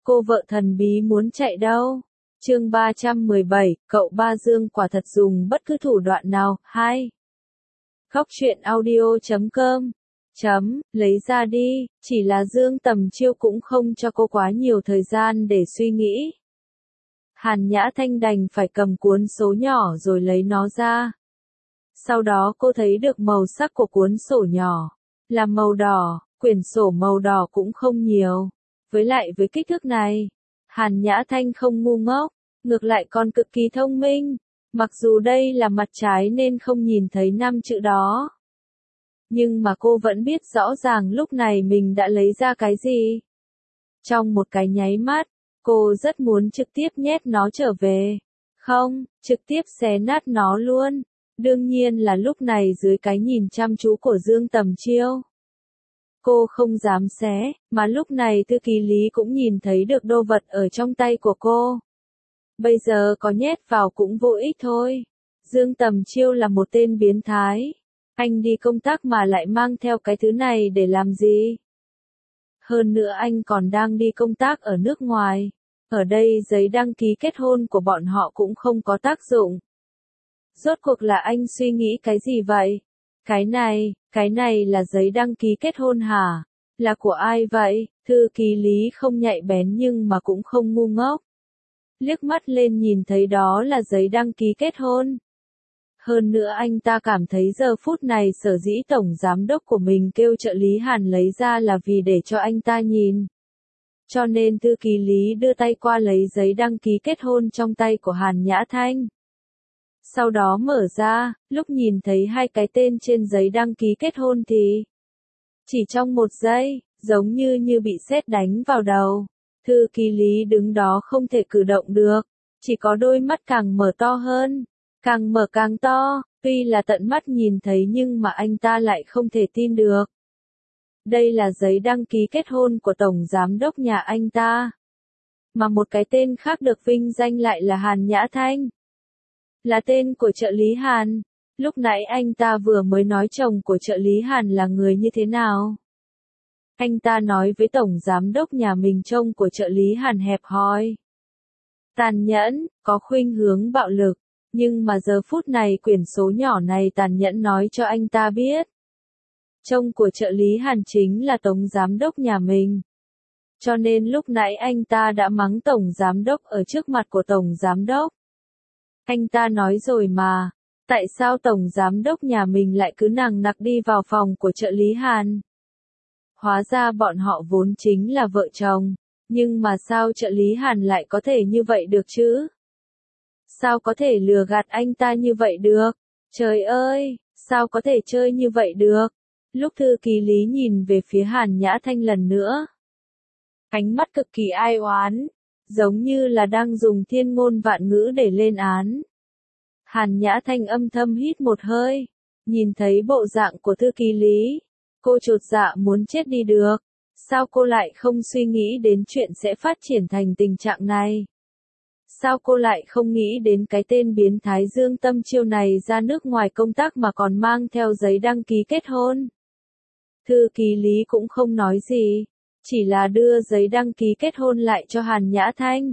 Cô vợ thần bí muốn chạy đâu? Chương 317, cậu Ba Dương quả thật dùng bất cứ thủ đoạn nào. 2. Khóc chuyện audio.com lấy ra đi, chỉ là Dương Tầm Chiêu cũng không cho cô quá nhiều thời gian để suy nghĩ. Hàn Nhã Thanh đành phải cầm cuốn số nhỏ rồi lấy nó ra. Sau đó cô thấy được màu sắc của cuốn sổ nhỏ, là màu đỏ, quyển sổ màu đỏ cũng không nhiều. Với lại với kích thước này, Hàn Nhã Thanh không ngu ngốc, ngược lại còn cực kỳ thông minh. Mặc dù đây là mặt trái nên không nhìn thấy 5 chữ đó. Nhưng mà cô vẫn biết rõ ràng lúc này mình đã lấy ra cái gì. Trong một cái nháy mắt, cô rất muốn trực tiếp nhét nó trở về. Không, trực tiếp xé nát nó luôn. Đương nhiên là lúc này dưới cái nhìn chăm chú của Dương Tầm Chiêu. Cô không dám xé, mà lúc này thư ký Lý cũng nhìn thấy được đồ vật ở trong tay của cô. Bây giờ có nhét vào cũng vô ích thôi. Dương Tầm Chiêu là một tên biến thái. Anh đi công tác mà lại mang theo cái thứ này để làm gì? Hơn nữa anh còn đang đi công tác ở nước ngoài. Ở đây giấy đăng ký kết hôn của bọn họ cũng không có tác dụng. Rốt cuộc là anh suy nghĩ cái gì vậy? Cái này là giấy đăng ký kết hôn hả? Là của ai vậy? Thư ký Lý không nhạy bén nhưng mà cũng không ngu ngốc. Liếc mắt lên nhìn thấy đó là giấy đăng ký kết hôn. Hơn nữa anh ta cảm thấy giờ phút này sở dĩ tổng giám đốc của mình kêu trợ lý Hàn lấy ra là vì để cho anh ta nhìn. Cho nên thư ký Lý đưa tay qua lấy giấy đăng ký kết hôn trong tay của Hàn Nhã Thanh. Sau đó mở ra, lúc nhìn thấy hai cái tên trên giấy đăng ký kết hôn thì chỉ trong một giây, giống như bị sét đánh vào đầu. Thư ký Lý đứng đó không thể cử động được, chỉ có đôi mắt càng mở to hơn, càng mở càng to, tuy là tận mắt nhìn thấy nhưng mà anh ta lại không thể tin được. Đây là giấy đăng ký kết hôn của tổng giám đốc nhà anh ta. Mà một cái tên khác được vinh danh lại là Hàn Nhã Thanh. Là tên của trợ lý Hàn. Lúc nãy anh ta vừa mới nói chồng của trợ lý Hàn là người như thế nào. Anh ta nói với tổng giám đốc nhà mình chồng của trợ lý Hàn hẹp hòi, tàn nhẫn, có khuynh hướng bạo lực. Nhưng mà giờ phút này quyển số nhỏ này tàn nhẫn nói cho anh ta biết. Chồng của trợ lý Hàn chính là tổng giám đốc nhà mình. Cho nên lúc nãy anh ta đã mắng tổng giám đốc ở trước mặt của tổng giám đốc. Anh ta nói rồi mà, tại sao tổng giám đốc nhà mình lại cứ nằng nặc đi vào phòng của trợ lý Hàn? Hóa ra bọn họ vốn chính là vợ chồng, nhưng mà sao trợ lý Hàn lại có thể như vậy được chứ? Sao có thể lừa gạt anh ta như vậy được? Trời ơi, sao có thể chơi như vậy được? Lúc thư ký Lý nhìn về phía Hàn Nhã Thanh lần nữa, ánh mắt cực kỳ ai oán, giống như là đang dùng thiên ngôn vạn ngữ để lên án. Hàn Nhã Thanh âm thầm hít một hơi, nhìn thấy bộ dạng của thư ký Lý, cô chột dạ muốn chết đi được. Sao cô lại không suy nghĩ đến chuyện sẽ phát triển thành tình trạng này? Sao cô lại không nghĩ đến cái tên biến thái Dương Tầm Chiêu này ra nước ngoài công tác mà còn mang theo giấy đăng ký kết hôn? Thư ký Lý cũng không nói gì, chỉ là đưa giấy đăng ký kết hôn lại cho Hàn Nhã Thanh.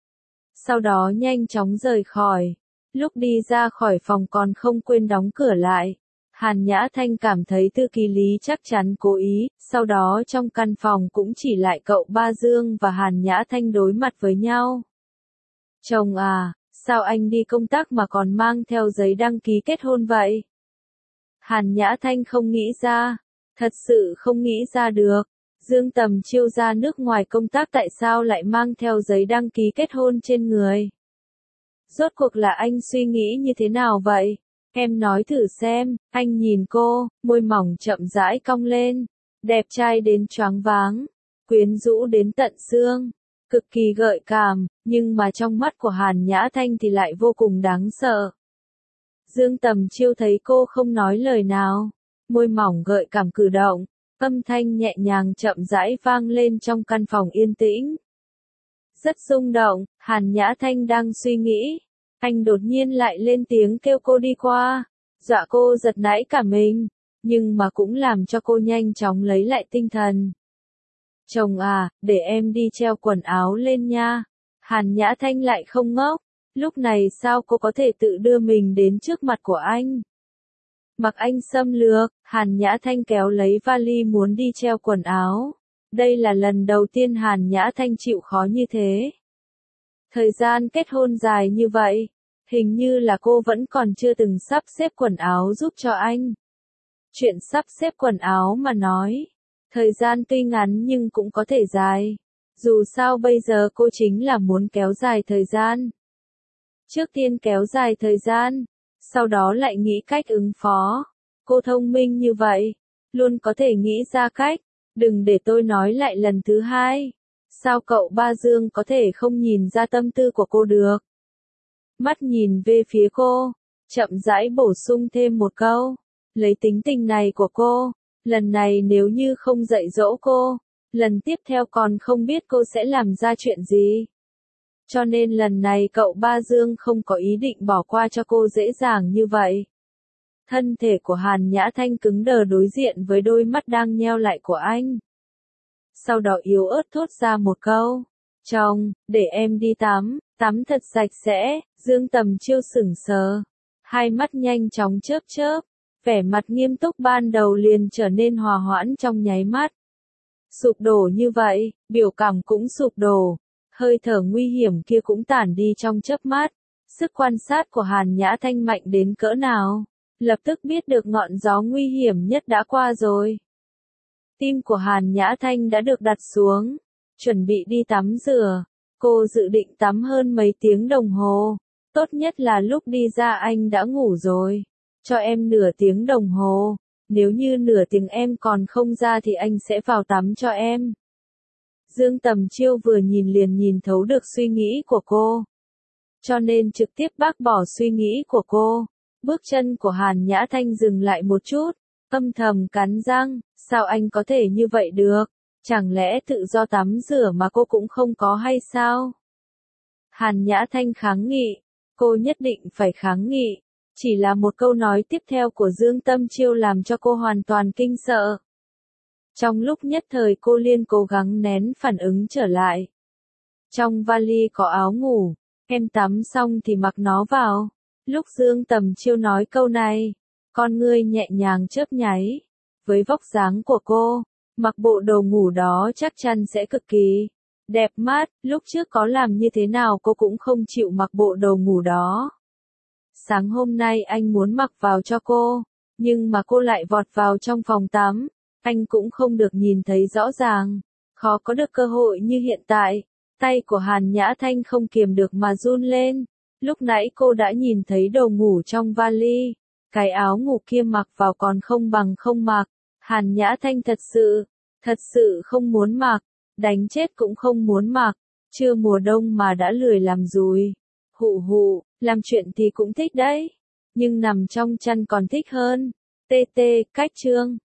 Sau đó nhanh chóng rời khỏi. Lúc đi ra khỏi phòng còn không quên đóng cửa lại. Hàn Nhã Thanh cảm thấy thư ký Lý chắc chắn cố ý, sau đó trong căn phòng cũng chỉ lại cậu Ba Dương và Hàn Nhã Thanh đối mặt với nhau. Chồng à, sao anh đi công tác mà còn mang theo giấy đăng ký kết hôn vậy? Hàn Nhã Thanh không nghĩ ra, thật sự không nghĩ ra được. Dương Tầm Chiêu ra nước ngoài công tác tại sao lại mang theo giấy đăng ký kết hôn trên người? Rốt cuộc là anh suy nghĩ như thế nào vậy? Em nói thử xem. Anh nhìn cô, môi mỏng chậm rãi cong lên, đẹp trai đến choáng váng, quyến rũ đến tận xương, cực kỳ gợi cảm, nhưng mà trong mắt của Hàn Nhã Thanh thì lại vô cùng đáng sợ. Dương Tầm Chiêu thấy cô không nói lời nào, môi mỏng gợi cảm cử động, âm thanh nhẹ nhàng chậm rãi vang lên trong căn phòng yên tĩnh. Rất rung động. Hàn Nhã Thanh đang suy nghĩ, anh đột nhiên lại lên tiếng kêu cô đi qua, dọa cô giật nảy cả mình, nhưng mà cũng làm cho cô nhanh chóng lấy lại tinh thần. Chồng à, để em đi treo quần áo lên nha. Hàn Nhã Thanh lại không ngốc. Lúc này sao cô có thể tự đưa mình đến trước mặt của anh? Mặc anh xâm lược, Hàn Nhã Thanh kéo lấy vali muốn đi treo quần áo. Đây là lần đầu tiên Hàn Nhã Thanh chịu khó như thế. Thời gian kết hôn dài như vậy, hình như là cô vẫn còn chưa từng sắp xếp quần áo giúp cho anh. Chuyện sắp xếp quần áo mà nói, thời gian tuy ngắn nhưng cũng có thể dài. Dù sao bây giờ cô chính là muốn kéo dài thời gian. Trước tiên kéo dài thời gian, sau đó lại nghĩ cách ứng phó. Cô thông minh như vậy, luôn có thể nghĩ ra cách. Đừng để tôi nói lại lần thứ hai. Sao cậu Ba Dương có thể không nhìn ra tâm tư của cô được? Mắt nhìn về phía cô, chậm rãi bổ sung thêm một câu. Lấy tính tình này của cô, lần này nếu như không dạy dỗ cô, lần tiếp theo còn không biết cô sẽ làm ra chuyện gì. Cho nên lần này cậu Ba Dương không có ý định bỏ qua cho cô dễ dàng như vậy. Thân thể của Hàn Nhã Thanh cứng đờ đối diện với đôi mắt đang nheo lại của anh. Sau đó yếu ớt thốt ra một câu. Chồng, để em đi tắm, tắm thật sạch sẽ. Dương Tầm Chiêu sững sờ. Hai mắt nhanh chóng chớp chớp. Vẻ mặt nghiêm túc ban đầu liền trở nên hòa hoãn trong nháy mắt. Sụp đổ như vậy, biểu cảm cũng sụp đổ. Hơi thở nguy hiểm kia cũng tản đi trong chớp mắt. Sức quan sát của Hàn Nhã Thanh mạnh đến cỡ nào, lập tức biết được ngọn gió nguy hiểm nhất đã qua rồi. Tim của Hàn Nhã Thanh đã được đặt xuống, chuẩn bị đi tắm rửa. Cô dự định tắm hơn mấy tiếng đồng hồ. Tốt nhất là lúc đi ra anh đã ngủ rồi. Cho em nửa tiếng đồng hồ. Nếu như nửa tiếng em còn không ra thì anh sẽ vào tắm cho em. Dương Tầm Chiêu vừa nhìn liền nhìn thấu được suy nghĩ của cô. Cho nên trực tiếp bác bỏ suy nghĩ của cô. Bước chân của Hàn Nhã Thanh dừng lại một chút. Âm thầm cắn răng, sao anh có thể như vậy được? Chẳng lẽ tự do tắm rửa mà cô cũng không có hay sao? Hàn Nhã Thanh kháng nghị. Cô nhất định phải kháng nghị. Chỉ là một câu nói tiếp theo của Dương Tầm Chiêu làm cho cô hoàn toàn kinh sợ. Trong lúc nhất thời cô liên cố gắng nén phản ứng trở lại. Trong vali có áo ngủ, em tắm xong thì mặc nó vào. Lúc Dương Tầm Chiêu nói câu này, con ngươi nhẹ nhàng chớp nháy. Với vóc dáng của cô, mặc bộ đồ ngủ đó chắc chắn sẽ cực kỳ đẹp mắt. Lúc trước có làm như thế nào cô cũng không chịu mặc bộ đồ ngủ đó. Sáng hôm nay anh muốn mặc vào cho cô, nhưng mà cô lại vọt vào trong phòng tắm. Anh cũng không được nhìn thấy rõ ràng, khó có được cơ hội như hiện tại. Tay của Hàn Nhã Thanh không kiềm được mà run lên. Lúc nãy cô đã nhìn thấy đồ ngủ trong vali. Cái áo ngủ kia mặc vào còn không bằng không mặc. Hàn Nhã Thanh thật sự không muốn mặc. Đánh chết cũng không muốn mặc. Chưa mùa đông mà đã lười làm dùi. Hụ hụ, làm chuyện thì cũng thích đấy. Nhưng nằm trong chăn còn thích hơn. TT, cách chương.